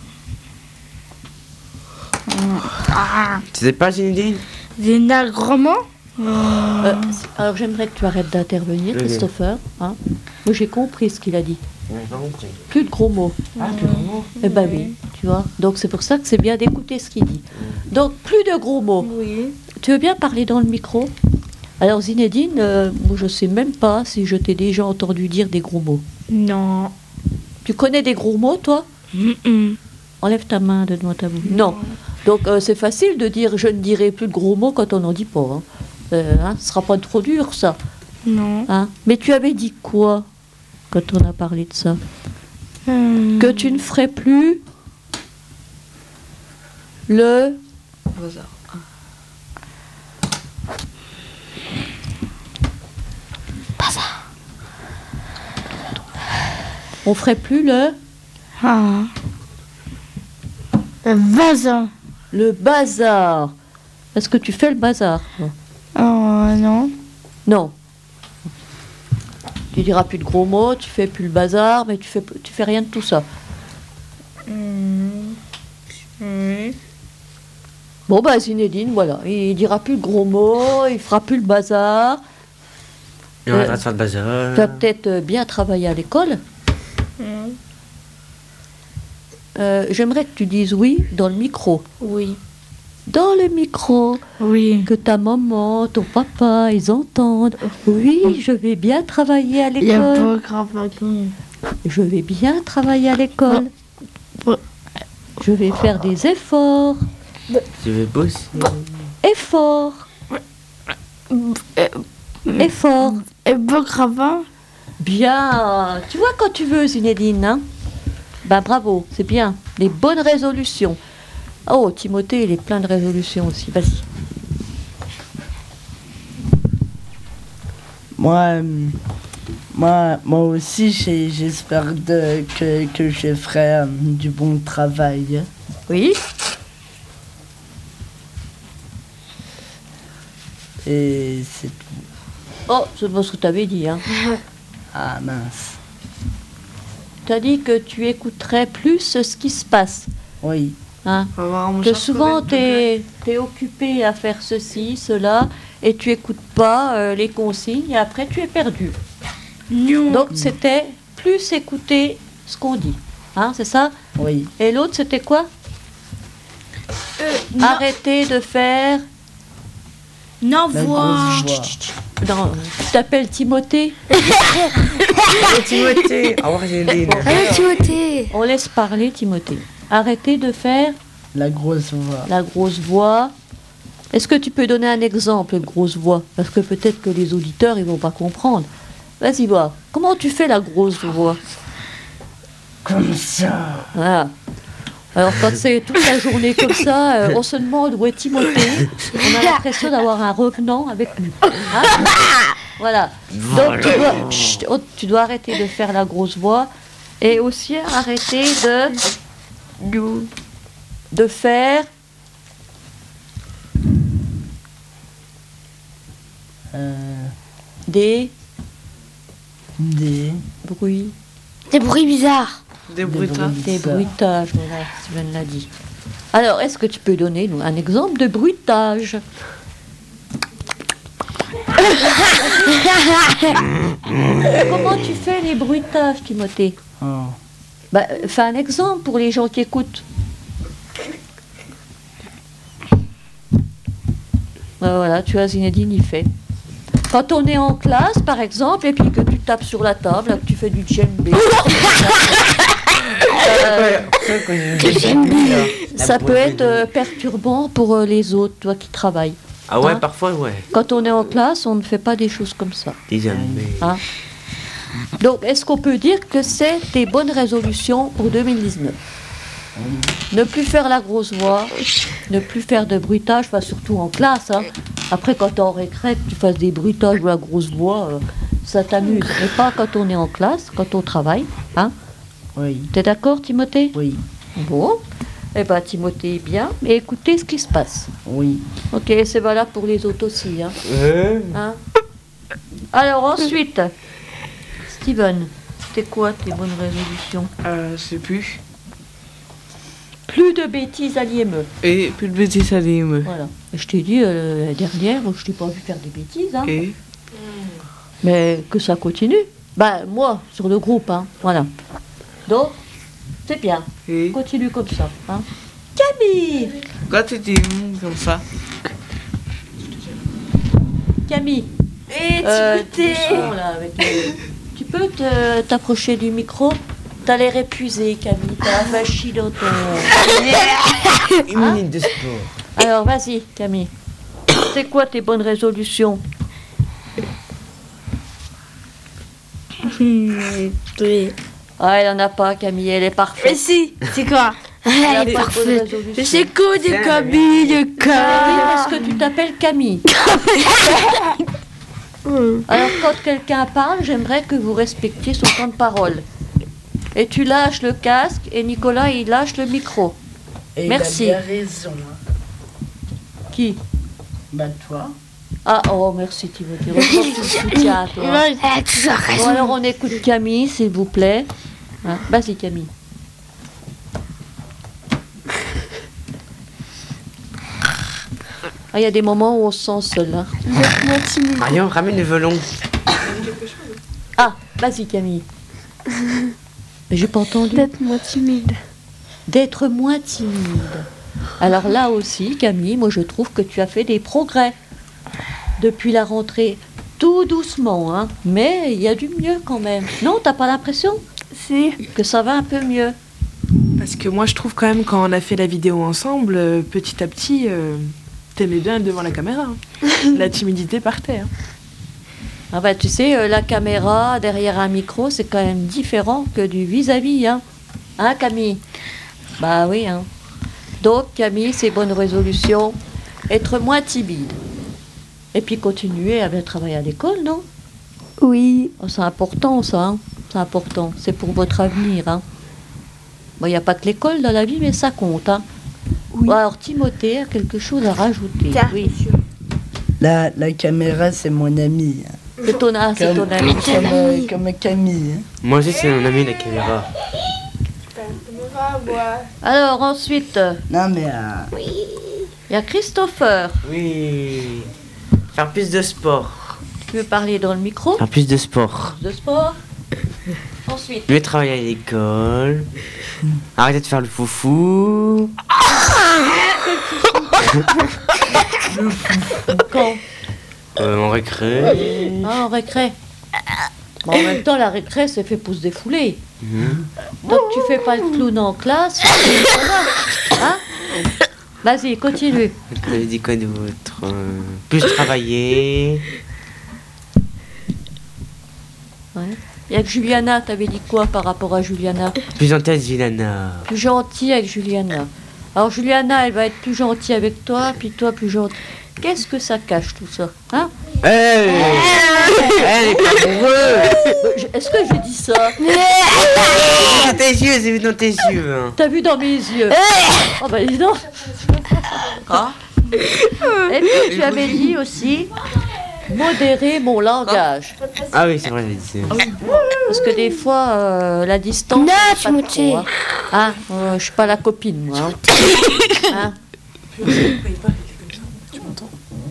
Tu sais pas, Zinedine? Des nagrements. Euh, c- alors j'aimerais que tu arrêtes d'intervenir, Oui, oui. Christopher. Hein. Moi j'ai compris ce qu'il a dit. Plus de gros mots. Ah, tu vois. Eh ben oui, tu vois. Donc c'est pour ça que c'est bien d'écouter ce qu'il dit. Donc plus de gros mots. Oui. Tu veux bien parler dans le micro? Alors Zinedine, euh, moi je sais même pas si je t'ai déjà entendu dire des gros mots. Non. Tu connais des gros mots, toi? Mm-mm. Enlève ta main de devant ta bouche. Non. Donc euh, c'est facile de dire je ne dirai plus de gros mots quand on n'en dit pas. Hein. Euh, hein, ce sera pas trop dur ça. Non. Hein. Mais tu avais dit quoi quand on a parlé de ça? Hmm. Que tu ne ferais plus le on ferait plus le Ah. Le bazar. le bazar. Est-ce que tu fais le bazar, toi? Oh non. Non. Tu diras plus de gros mots, tu fais plus le bazar, mais tu fais tu fais rien de tout ça. Oui. Bon bah Zinedine, voilà, il dira plus de gros mots, il fera plus le bazar. Et on va faire le bazar. Tu vas peut-être euh, bien travailler à l'école. Euh, J'aimerais que tu dises oui dans le micro. Oui. Dans le micro. Oui. Que ta maman, ton papa, ils entendent. Oui, je vais bien travailler à Il y a l'école. pas grave qui. Je vais bien travailler à l'école. Je vais faire des efforts. Tu veux bosser? Efforts. Efforts. Et pas grave. Bien. Tu vois quand tu veux, Zinedine, hein? Ben bravo, c'est bien. Des bonnes résolutions. Oh, Timothée, il est plein de résolutions aussi. Vas-y. Moi, euh, moi, moi aussi, j'ai- j'espère de- que, que je ferai euh, du bon travail. Oui. Et c'est tout. Oh, c'est pas ce que tu avais dit, hein. Ah mince. Tu as dit que tu écouterais plus ce qui se passe. Oui. Hein. Que souvent, tu es occupé à faire ceci, cela, et tu écoutes pas euh, les consignes, et après, tu es perdu. Non. Donc, c'était plus écouter ce qu'on dit. Hein, c'est ça? Oui. Et l'autre, c'était quoi? Arrêter de faire... Non, La voix. grosse voix. Non, tu t'appelles Timothée? Allez, Timothée! Au revoir, Zinedine. Allez, Timothée. On laisse parler Timothée. Arrêter de faire La grosse voix. la grosse voix. Est-ce que tu peux donner un exemple de grosse voix? Parce que peut-être que les auditeurs, ils vont pas comprendre. Vas-y, voir. Comment tu fais la grosse voix? Comme ça. Voilà. Alors, quand c'est toute la journée comme ça, euh, on se demande où est Timothée. On a l'impression d'avoir un revenant avec nous. Hein? Voilà. Donc, tu dois, chut, oh, tu dois arrêter de faire la grosse voix et aussi arrêter de de faire Euh, des des bruits. Des bruits bizarres. Des bruitages. Des bruitages, voilà, Steven l'a dit. Alors, est-ce que tu peux donner nous, un exemple de bruitage? Comment tu fais les bruitages, Timothée? oh. Bah, fais un exemple pour les gens qui écoutent. Bah, voilà, tu as Zinedine, il fait. Quand on est en classe, par exemple, et puis que tu tapes sur la table, là, que tu fais du djembé. euh, ça peut être euh, perturbant pour euh, les autres, toi qui travailles. Ah ouais, Hein? parfois, ouais. Quand on est en classe, on ne fait pas des choses comme ça. Déjà, mais... Hein? Donc, est-ce qu'on peut dire que c'est tes bonnes résolutions pour deux mille dix-neuf? Ne plus faire la grosse voix, ne plus faire de bruitage, enfin, surtout en classe. Hein. Après, quand tu es en récré, que tu fasses des bruitages ou la grosse voix, euh, ça t'amuse. Mais pas quand on est en classe, quand on travaille. Hein. Oui. T'es d'accord, Timothée? Oui. Bon. Eh bien, Timothée est bien. Et écoutez ce qui se passe. Oui. Ok, c'est valable pour les autres aussi. Hein. Euh... Hein? Alors, ensuite, Steven, c'était quoi tes bonnes résolutions? Euh, je sais plus. Plus de bêtises à l'I M E. Et plus de bêtises à l'I M E. Voilà. Et je t'ai dit euh, la dernière, je t'ai pas vu faire des bêtises. Hein. Et Mais que ça continue. Ben, moi, sur le groupe, hein. Voilà. Donc, c'est bien. Et Continue comme ça. Hein. Camille quand tu dis hum, comme ça, Camille Et euh, tu t'es... doucement, là, avec le- Tu peux te- t'approcher du micro? T'as l'air épuisé, Camille. T'as avachi dans ton... Une minute de sport. Alors, vas-y, Camille. C'est quoi tes bonnes résolutions? Oui. Ah, elle en a pas, Camille. Elle est Mais parfaite. si, c'est quoi? Elle Elle a est pas de bonnes parfaite. résolutions. C'est quoi des Camille, le Ah oui, cas? parce que tu t'appelles Camille. Alors, quand quelqu'un parle, j'aimerais que vous respectiez son temps de parole. Et tu lâches le casque et Nicolas, il lâche le micro. Et Merci. il a bien raison. Hein. Qui? Bah toi. Ah, oh, merci Timothée. Heureusement que tu me soutiens, toi. Elle a toujours Bon, raison. alors on écoute Camille, s'il vous plaît. Hein, vas-y, Camille. Ah, il y a des moments où on se sent seul. Hein. Marion, ramène le violon. Ah, vas-y, Camille. Mais j'ai pas entendu. D'être moins timide. D'être moins timide. Alors là aussi, Camille, moi je trouve que tu as fait des progrès depuis la rentrée. Tout doucement, hein. Mais il y a du mieux quand même. Non, t'as pas l'impression Si. que ça va un peu mieux? Parce que moi, je trouve quand même, quand on a fait la vidéo ensemble, euh, petit à petit, euh, t'aimais bien être devant la caméra. hein. La timidité partait. hein. Ah bah tu sais, euh, la caméra derrière un micro, c'est quand même différent que du vis-à-vis, hein. Hein, Camille? Bah oui, hein. Donc, Camille, c'est bonne résolution. Être moins timide. Et puis continuer à bien travailler à l'école, non? Oui. Oh, c'est important, ça. Hein. C'est important. C'est pour votre avenir. Hein. Bon, il n'y a pas que l'école dans la vie, mais ça compte. Hein. Oui. Bon, alors, Timothée a quelque chose à rajouter. Tiens. Oui. La, la caméra, c'est mon ami. Hein. C'est ton, ah, c'est Comme, ton ami. comme, euh, comme Camille. Hein. Moi aussi, c'est mon ami, la caméra. Alors, ensuite, Non mais... euh, il y a Christopher. Oui. Faire plus de sport. Tu veux parler dans le micro? Faire plus de sport. De sport. Ensuite, Mieux travailler à l'école. Arrêter de faire le foufou. quand? Euh, en récré. Ah, en récré. Bon, en même temps, la récré, c'est fait pour se défouler. Mhm. Donc, tu fais pas le clown en classe. Ça va. Hein? Vas-y, continue. Vous avez dit quoi d'autre? Euh, Plus travailler. Ouais. Et avec Juliana, t'avais dit quoi par rapport à Juliana? Plus en tête, Vilana. Plus gentil avec Juliana. Alors, Juliana, elle va être plus gentille avec toi, puis toi, plus gentil. Qu'est-ce que ça cache, tout ça? Hein? Hey, hey, les amoureux. Je- est-ce que je dis ça? J'ai vu dans tes yeux, j'ai vu dans tes yeux. Hein. T'as vu dans mes yeux? Oh bah dis donc. Ah. Et puis tu avais dit aussi modérer mon langage. Ah oui, c'est vrai, j'ai dit ça. Parce que des fois, euh, la distance... Non, c'est pas Timothée. trop, hein. Ah, euh, je suis pas la copine, moi. Hein. Hein. Tu m'entends?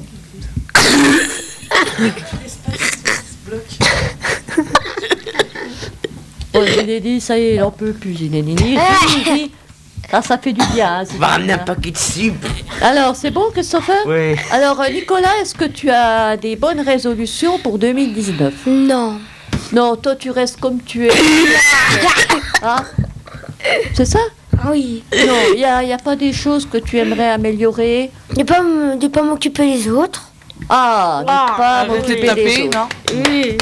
Bon, Zinedine, ça y est, il en peut plus, Zinedine. Zinedine, ah, ça fait du bien. Hein, On va ramener un paquet de sucre. Alors, c'est bon, Christopher? Oui. Alors, euh, Nicolas, est-ce que tu as des bonnes résolutions pour deux mille dix-neuf? Non. Non, toi, tu restes comme tu es. Hein? C'est ça? Oui. Non, il n'y a, y a pas des choses que tu aimerais améliorer? De pas m- de pas m'occuper des autres. Ah, de pas Arrêtez de m'occuper des taper, autres. non? Oui.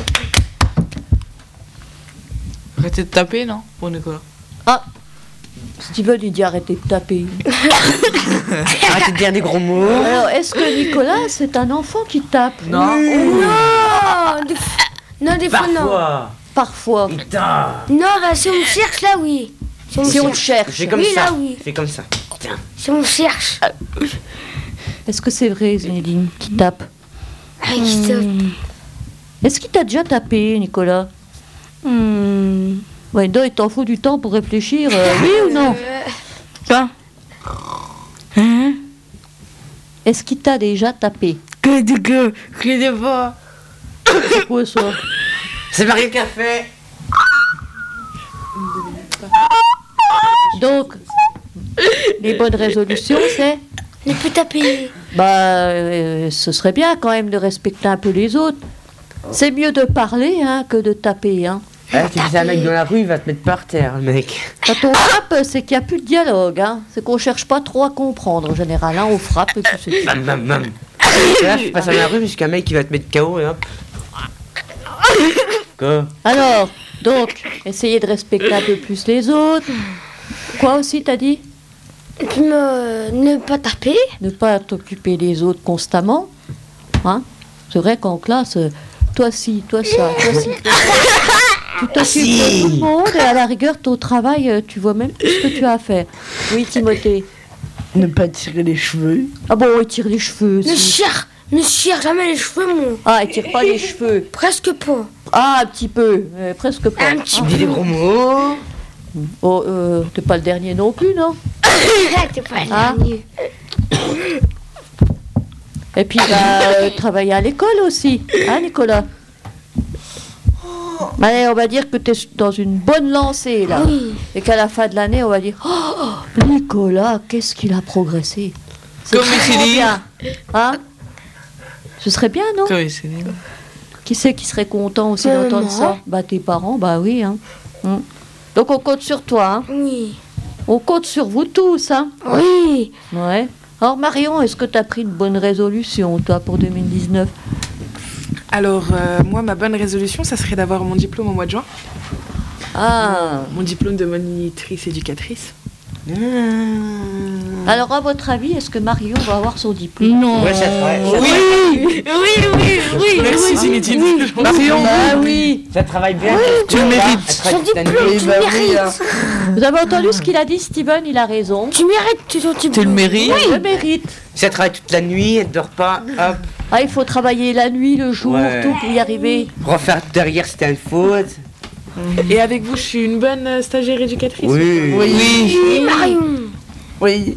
Arrêtez de taper, non? Pour Nicolas. Ah, Steven, il dit arrêtez de taper. Arrêtez de dire des gros mots. Alors, est-ce que Nicolas, c'est un enfant qui tape? Non. Non, des, f- non, des fois, non. Parfois. Parfois. Putain. Non, bah, si on me cherche, là, oui. Si on me Si on te cherche. cherche. Fais comme Oui, ça. là, oui. Fais comme ça. Tiens. Si on me cherche. Est-ce que c'est vrai, Zinedine, qui tape? Ah, Christophe. Est-ce qu'il t'a déjà tapé, Nicolas? Hmm. Ouais, non, il t'en faut du temps pour réfléchir, euh, oui ou non? Quoi? Hein? Est-ce qu'il t'a déjà tapé? Que de que que de pas. C'est quoi ça? C'est Marie qui a fait. Donc, les bonnes résolutions, c'est? Ne plus taper. Bah, euh, ce serait bien quand même de respecter un peu les autres. C'est mieux de parler hein, que de taper. Hein. Ah, tu dis à un mec dans la rue, il va te mettre par terre, le mec. Quand on frappe, c'est qu'il n'y a plus de dialogue. Hein. C'est qu'on cherche pas trop à comprendre en général. Hein. On frappe et puis c'est tout. Bam, bam, bam. Là, je passe dans la rue jusqu'à un mec qui va te mettre K O et hop. Quoi? Alors, donc, essayez de respecter un peu plus les autres. Quoi aussi, t'as dit? Et puis me, ne pas taper. Ne pas t'occuper des autres constamment. Hein? C'est vrai qu'en classe, euh, toi ci, toi ça, toi ci, toi ça. Tu t'occupes de tout le monde et à la rigueur, ton travail, euh, tu vois même plus ce que tu as à faire. Oui, Timothée. Ne pas tirer les cheveux. Ah bon, il tire les cheveux. Ne si. cherche, ne cherche jamais les cheveux, mon. Ah, il tire pas les cheveux. Presque pas. Ah, un petit peu, euh, presque pas. Un petit Ah. Dis des gros mots. Oh, euh, t'es pas le dernier non plus, non? T'es pas le Ah. dernier. Et puis, bah, euh, travailler à l'école aussi, hein, Nicolas? Allez, on va dire que tu es dans une bonne lancée, là. Oui. Et qu'à la fin de l'année, on va dire oh, Nicolas, qu'est-ce qu'il a progressé. C'est Comme vraiment Céline. bien. Hein? Ce serait bien, non? Oui, c'est bien. Qui c'est qui serait content aussi Euh, d'entendre moi. ça? Bah, tes parents, bah oui. Hein. Mm. Donc, on compte sur toi. Hein. Oui. On compte sur vous tous. Hein. Oui. Ouais. Alors, Marion, est-ce que tu as pris une bonne résolution, toi, pour deux mille dix-neuf? Alors, euh, moi, ma bonne résolution, ça serait d'avoir mon diplôme au mois de juin. Ah. Mon diplôme de monitrice éducatrice. Alors, à votre avis, est-ce que Marion va avoir son diplôme? Non. Ouais, ça travaille. Oui, oui, oui, oui. Merci, oui, Zinedine. oui. Marion. Bah oui. Ça travaille bien. Tu le mérites. Elle travaille Son toute la nuit. diplôme, Oui, tu bah oui, mérites. hein. Vous avez entendu ce qu'il a dit, Steven? Il a raison. Tu mérites ton diplôme. Tu le mérites. Je mérite. Si elle travaille toute la nuit, elle dort pas, hop. Ah, il faut travailler la nuit, le jour, Ouais. tout pour y arriver. Refaire derrière, c'était une faute. Et avec vous, je suis une bonne euh, stagiaire éducatrice. Oui. Oui. Oui, Marion. Oui.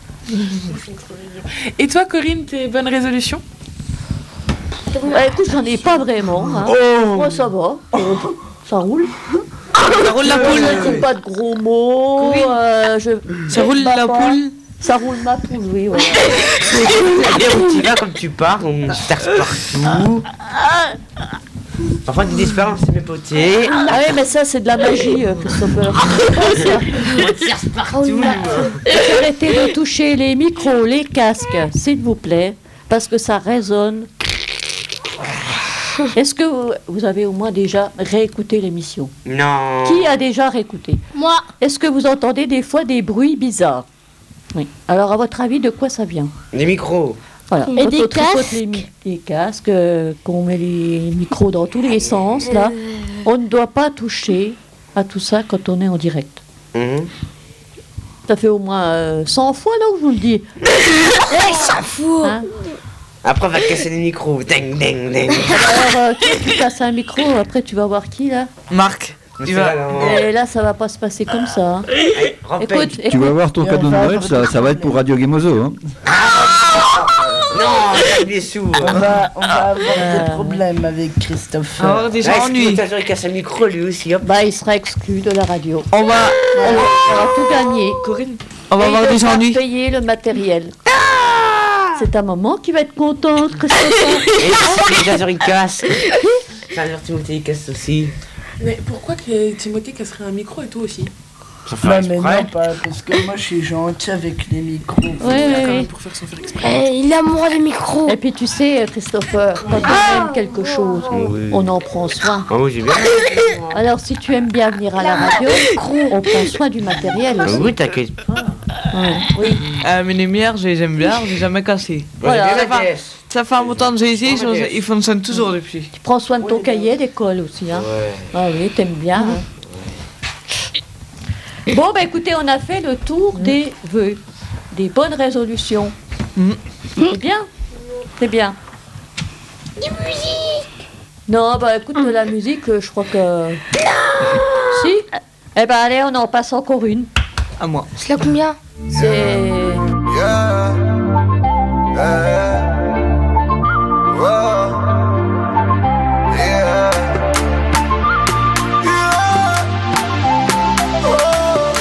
Et toi, Corinne, tes bonnes résolutions? Bah, écoute, j'en ai pas vraiment. Hein. Oh. Moi, ça va. Euh, Ça roule. Ça roule la Je poule. trouve pas de gros mots. euh, je... Ça roule je bats la pas. poule. Ça roule ma poule, oui. Voilà. Et où tu vas, comme tu pars, on se terce partout. Parfois, tu disparais, on s'est mépoté. Ah oui, mais ça, c'est de la magie, euh, Christopher. On tire partout. Arrêtez de toucher les micros, les casques, s'il vous plaît, parce que ça résonne. Est-ce que vous, vous avez au moins déjà réécouté l'émission? Non. Qui a déjà réécouté? Moi. Est-ce que vous entendez des fois des bruits bizarres? Oui. Alors, à votre avis, de quoi ça vient? Les micros. Voilà. Et Quand des on tricote casques. les, mi- les casques, euh, qu'on met les micros dans tous les sens, là. On ne doit pas toucher à tout ça quand on est en direct. Mmh. Ça fait au moins euh, cent fois là que je vous le dis. Eh, ça fout. Hein? Après, on va casser les micros. Ding, ding, ding. Alors, euh, tu, tu casses un micro, après tu vas voir qui là. Marc. Mais Il c'est va- là, là, Et là, ça va pas se passer comme ça. Hein. Allez, rappelle. Écoute, Tu écoute. vas voir ton Et cadeau on de va Noël, avoir ça, des ça va être pour Radio Gemozo. Hein. Non, regarde les sous. On va, on va avoir Euh. des problèmes avec Christophe. On va avoir des gens ennuis. Il casse un micro lui aussi. Hop. Bah, il sera exclu de la radio. On va, Voilà, on va tout gagner. Corinne, on va Et avoir il des devra ennuis. payer le matériel. C'est un moment qui va être contente, Christophe. Et si les il casse. Ça va Timothée il casse aussi. Mais pourquoi que Timothée casserait un micro et tout aussi? Ça fait Non, mais exprès. non, pas parce que moi je suis gentil avec les micros. Ouais, Quand ouais, même ouais. pour faire sans faire exprès. Eh, il a amoureux des micros. Et puis tu sais, Christopher, quand on aime quelque chose, Oui. on en prend soin. Ah oui, j'ai bien. Alors si tu aimes bien venir à la radio, on prend soin du matériel Ah aussi. oui, t'inquiète pas. Ouais, oui. Euh, mes lumières, je les aime bien, j'ai jamais cassé. Voilà. J'ai bien la Ça caisse. Ça fait un bon temps que j'ai ici, Oh, yes. ils fonctionnent toujours depuis. Tu prends soin de ton cahier d'école aussi. Hein. Ouais. Ah oui, t'aimes bien. Hein. Bon, bah écoutez, on a fait le tour des vœux, des bonnes résolutions. Mm. C'est bien, c'est bien. Du musique. Non, bah écoute, de la musique, euh, je crois que... Si. Eh ben allez, on en passe encore une. À moi. C'est là combien? C'est... Yeah. Yeah. Whoa. Yeah. Yeah. Oh.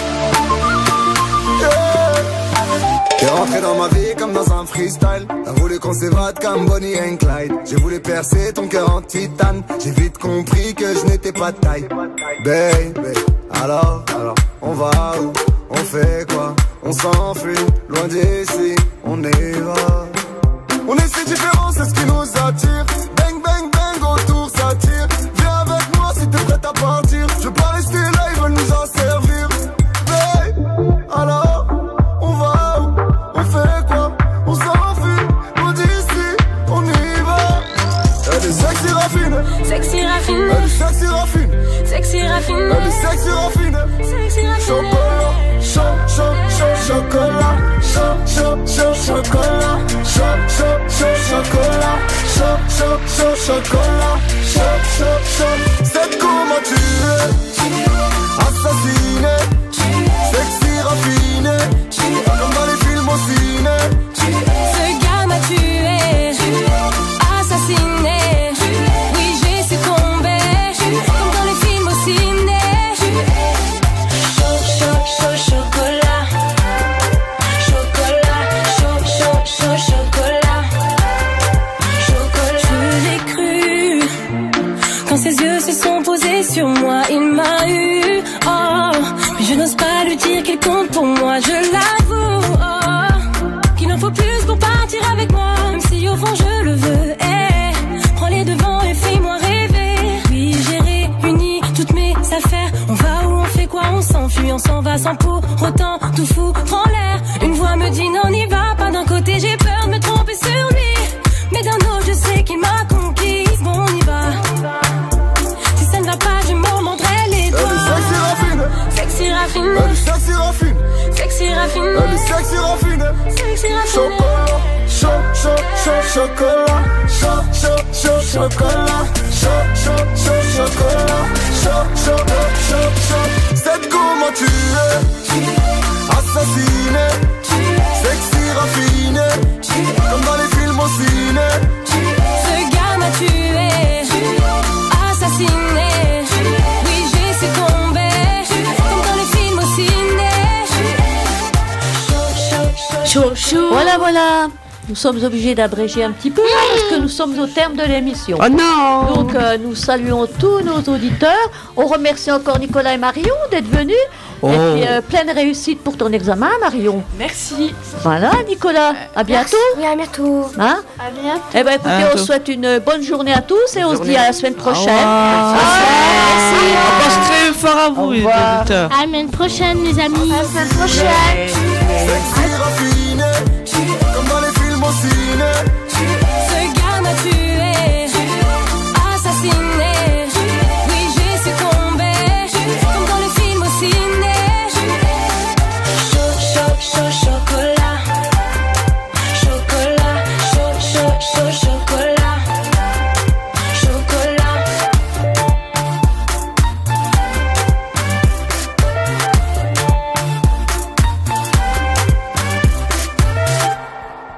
Yeah. T'es rentré dans ma vie comme dans un freestyle. T'as voulu qu'on s'évade comme Bonnie and Clyde. J'ai voulu percer ton cœur en titane. J'ai vite compris que je n'étais pas de taille. Baby, alors, alors, on va où? On fait quoi? On s'enfuit, loin d'ici, on y va. On est si différents, c'est ce qui nous attire. Bang, bang, bang, autour ça tire. Viens avec moi si t'es prête à partir. Je veux pas rester là, ils veulent nous en servir. Hey, alors, on va où? On fait quoi? On s'enfuit, loin d'ici, on y va. Elle est sexy raffine. Sexy raffine. Elle est sexy raffine. Sexy raffine. Elle est sexy raffine. Sexy raffine. Chocolat, chaud, chaud, chaud, chocolat, chaud, chaud, chaud, chocolat, chaud, chaud, chaud, chocolat, chaud, chaud, chaud, chocolat, chaud, chaud, chaud. C'est comment tu es, assassiné, sexy raffiné, comme dans les films au ciné. Ce gars m'a tué, assassiné. Oui, j'ai succombé, comme dans les films au ciné. Chaud, chaud, chaud, chocolat. Chocolat, chaud, chaud, chaud, chocolat. Chocolat. Je l'ai cru, quand ses yeux se sont posés sur moi, il m'a eu. Oh, mais je n'ose pas lui dire qu'il compte pour moi, je l'avoue. Oh, qu'il en faut plus pour partir avec moi, même si au fond je le veux. Eh, prends les devants et fais-moi rêver. Oui, j'ai réuni toutes mes affaires. On va où, on fait quoi, on s'enfuit, on s'en va sans pour autant tout foutre en l'air. Une voix me dit non, n'y va pas. D'un côté j'ai peur de me tromper sur lui, mais d'un autre je sais qu'il m'a conquise. Bon, on y va. Si ça ne va pas, je m'en mordrai les doigts. Elle est sexy raffine. Sexy raffine. Elle est sexy raffine. Sexy raffine. Elle est sexy raffine. Sexy raffine. Chocolat, chaud, chaud, chaud, chocolat, chaud, chaud, chaud, chocolat, chaud, chaud, chaud, chocolat, chaud, chaud, chaud, chaud. C'est comment tu es, assassiné, sexy raffiné, comme dans les films au ciné. Ce gars m'a tué, assassiné. Oui, j'ai succombé, comme dans les films au ciné. Chaud, chaud. Voilà, voilà. Nous sommes obligés d'abréger un petit peu hein, parce que nous sommes au terme de l'émission. Oh non! Donc euh, nous saluons tous nos auditeurs. On remercie encore Nicolas et Marion d'être venus. Oh. Et puis euh, pleine réussite pour ton examen, Marion. Merci. Voilà, Nicolas. À bientôt. Oui, à bientôt. Hein À bientôt. Eh ben écoutez, À on bientôt. souhaite une bonne journée à tous et on se dit à la semaine prochaine. revoir. On pense très fort à vous, Au les revoir. auditeurs. À la semaine prochaine, les amis. À la semaine prochaine. Sexy